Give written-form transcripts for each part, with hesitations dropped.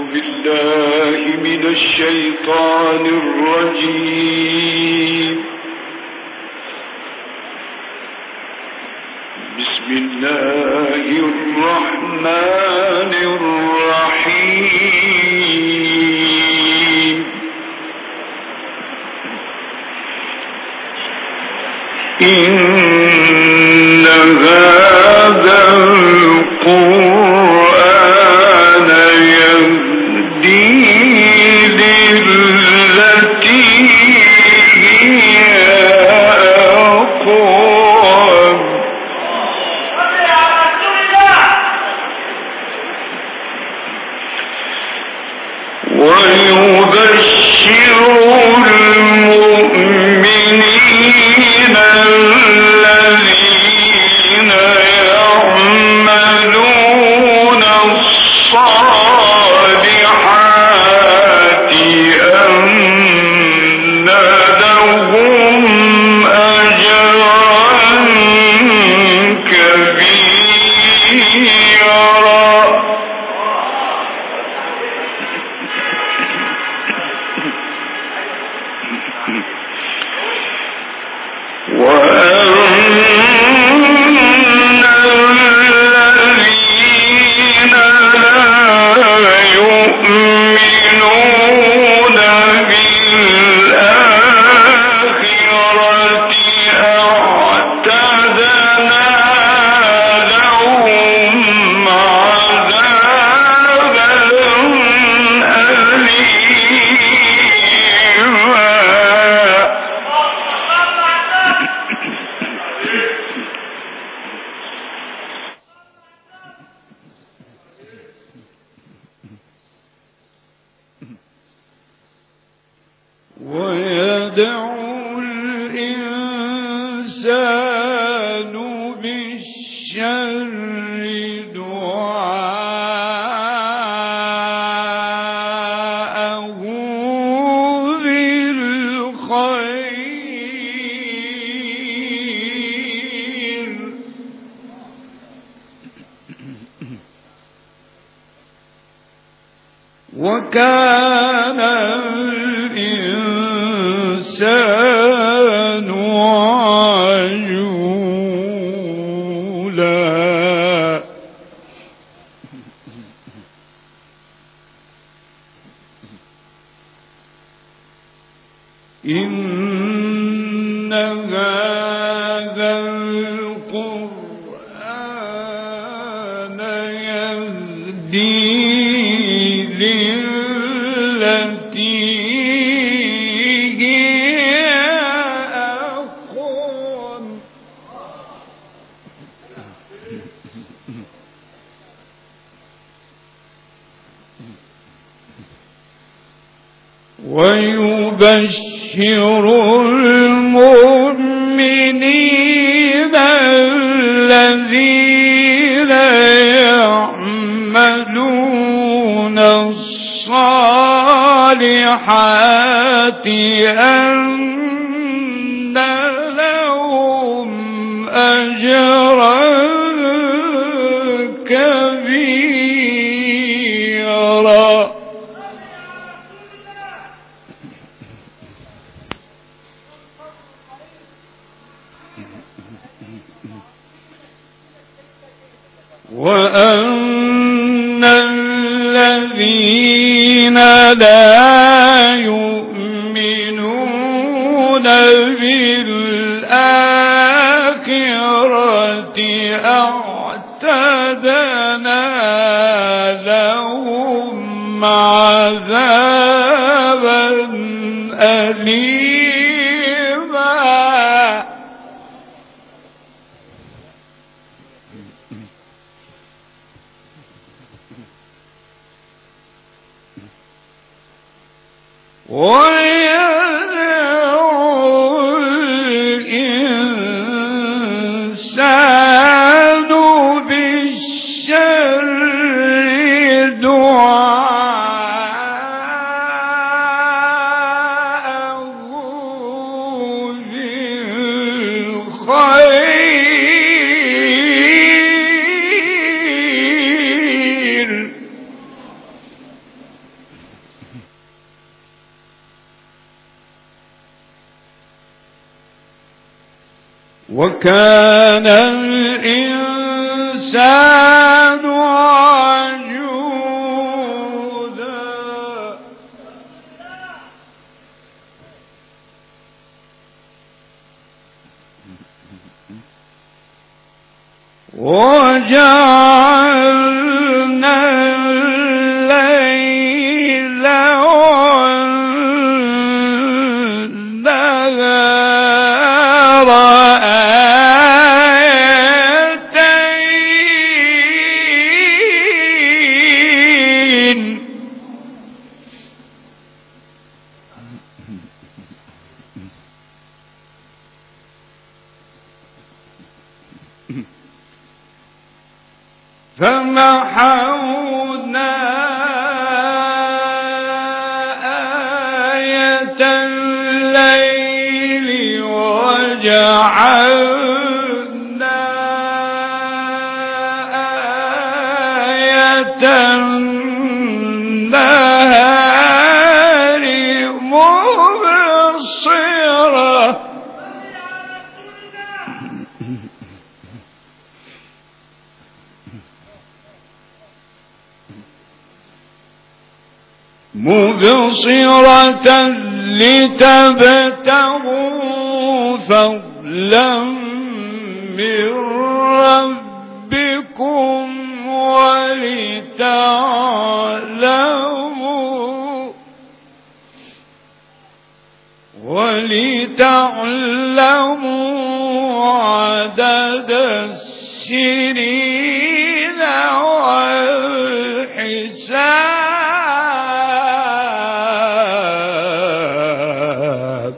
بالله من الشيطان الرجيم. بسم الله الرحمن الرحيم. إن هذا القرآن يهدي للتي هي أقوم ويبشر المؤمنين الذين يعملون الصالحات أن لهم أجرا كبيرا. ويدعو الإنسان بالشر دعاءه بالخير وكان الإنسان عجولا. إن هذا القرآن يهدي للتي هي أقوم ويبشر المؤمنين الذين يعملون الصالحات أن لهم أجرا كبيرا. وأن الذين لا يؤمنون بالآخرة أعتدنا لهم عذابا أليما. ويدعو الإنسان بالشر دعاءه بالخير وكان الإنسان عجولا وجعلنا الليل والنهار آيتين فمحونا آية الليل وجعلنا آية النهار مبصرة لتبتغوا فضلا من ربكم ولتعلموا عدد السنين والحساب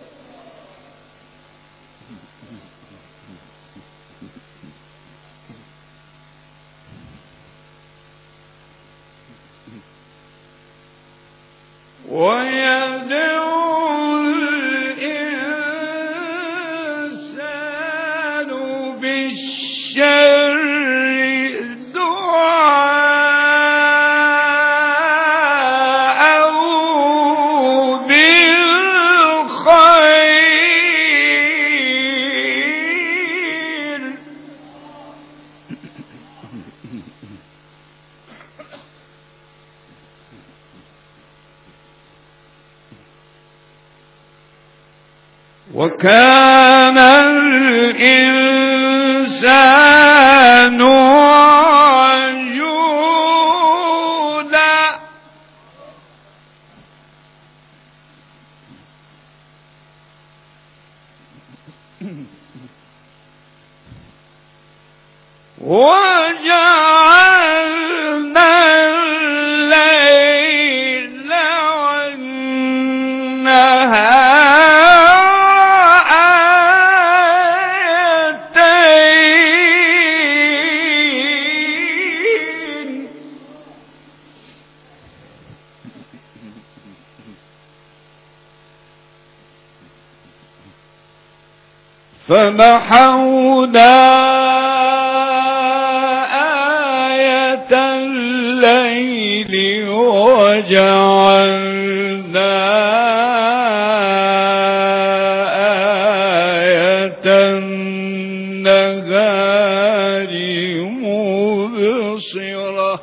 ويدعو الإنسان بالشر دعاءه بالخير وكان الإنسان عجولا وجعلنا الليل والنهار آيتين فمحونا آية الليل وجعلنا آية النهار مبصرة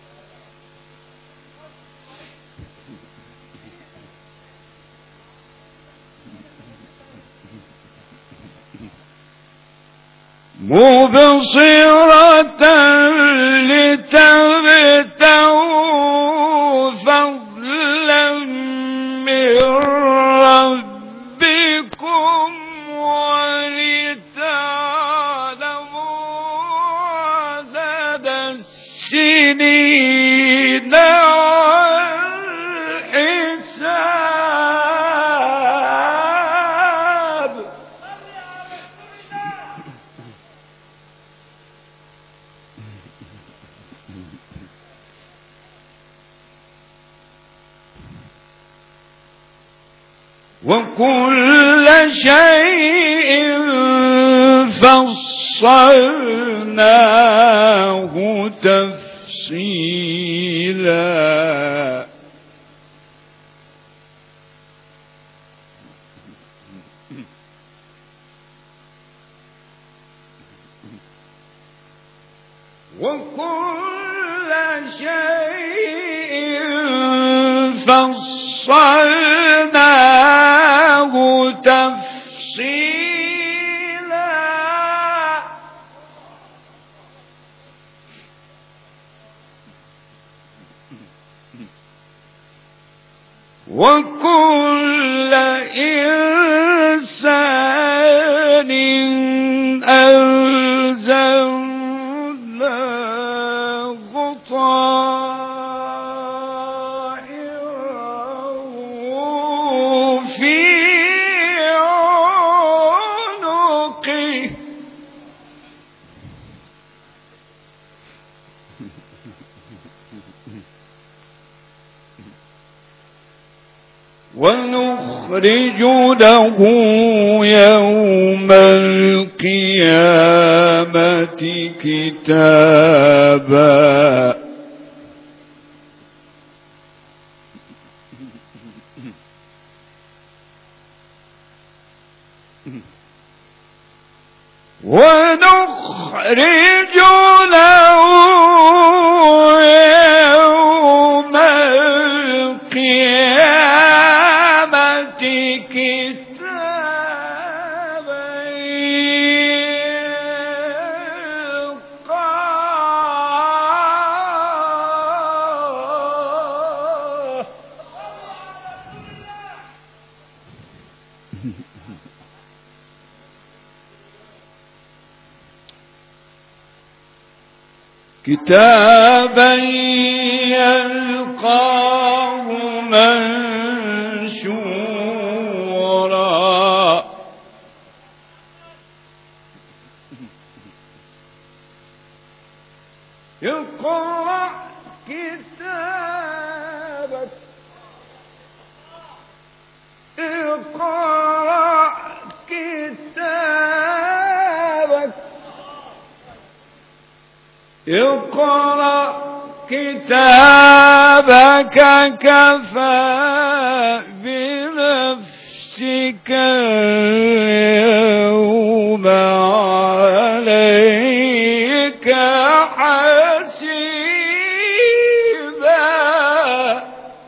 لتبتغوا فضلا من ربكم ولتعلموا عدد السنين والحساب وكل شيء فصلناه تفصيلا فصلناه تفصيلا وكل إنسان ألزمناه طائره في عنقه ونخرج له يوم القيامة كتابا ونخرج له يوم القيامة كتابا يلقاه كتابا يلقاه منشورا اقرأ كتابك اقرأ كتابك اقرأ كتابك كفى بنفسك اليوم عليك حسيبا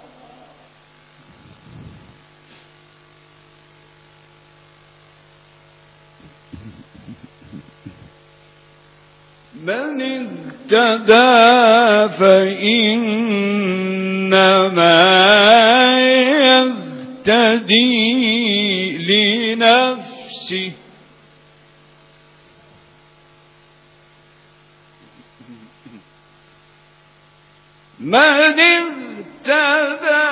من اهتدى فإنما يهتدي لنفسه من اهتدى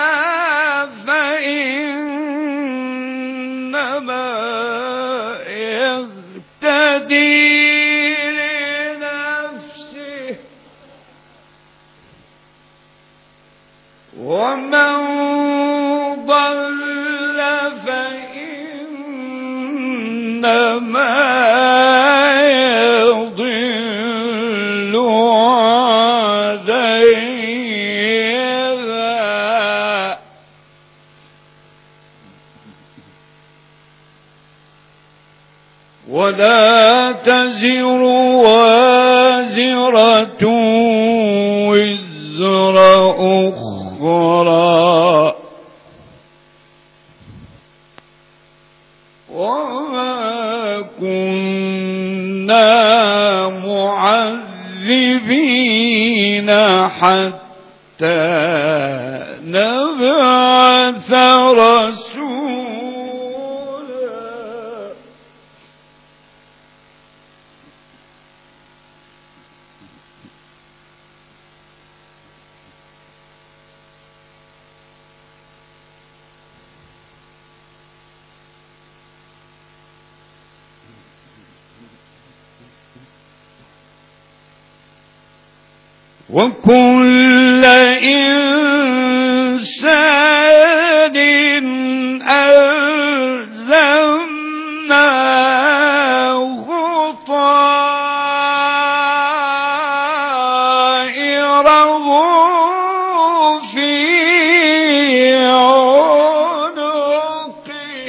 فإنما يهتدي ومن ضل فإنما يضل عليها ولا تزر وازرة وزر أخرى وما كنا معذبين حتى نبعث رسولا وكل إنسان ألزمناه طائره في عنقه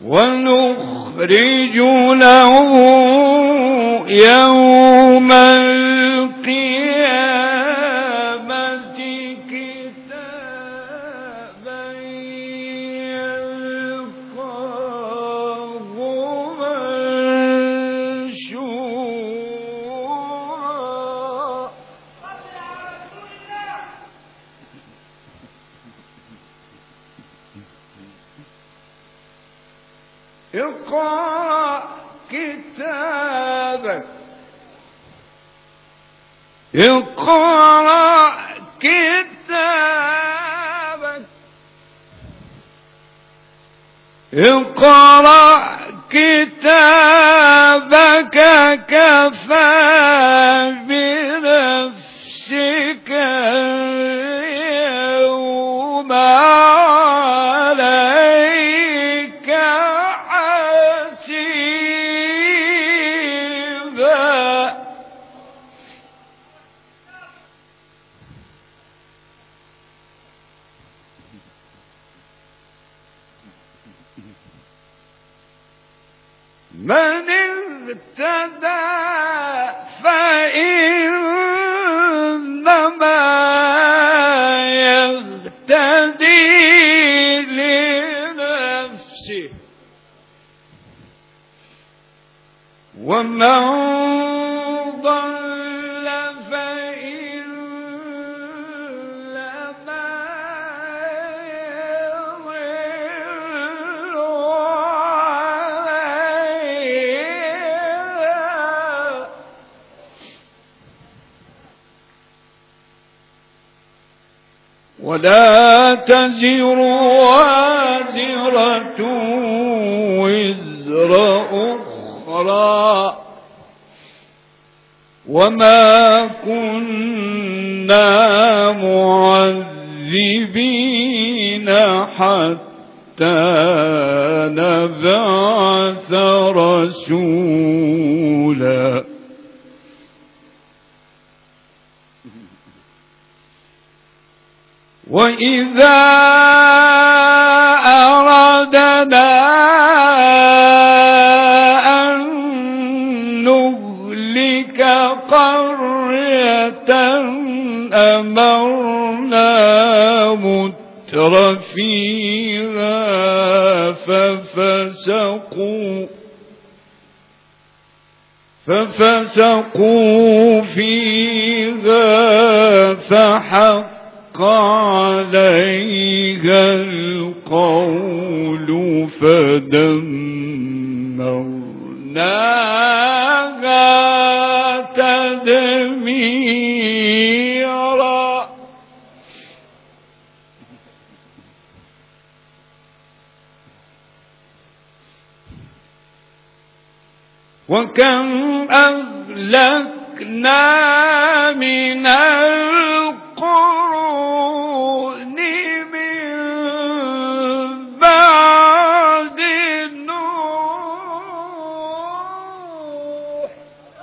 ونخرج له يوم القيامة كتابا يلقاه منشورا. اقرأ كتابك، اقرأ كتابك، اقرأ كتابك كفى بنفسك اليوم عليك حسيبا. من اهتدى فإنما يهتدي لنفسه، ومن ضل فإنما يضل عليها، ولا تزر وازرة وزر أخرى، وما كنا معذبين حتى نبعث رسولا. وإذا أردنا أن نهلك قرية أمرنا متر فيها ففسقوا فيها فحق عليها القول فدمرناها تدميرا. وكم أهلكنا من القرون من بعد نوح،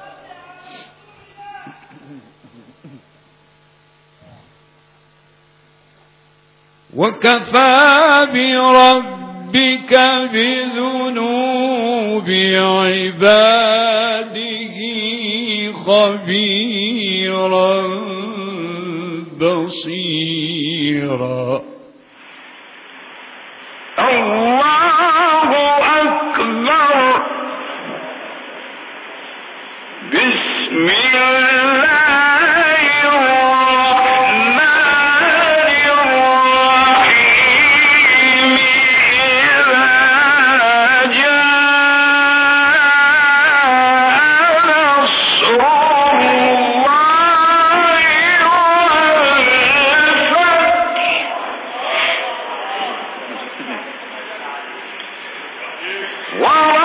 وكفى بربك بذنوب عباده خبيرا بصيرا. الله أكبر. بسم الله الرحمن الرحيم. إذا جاء نصر الله والفتح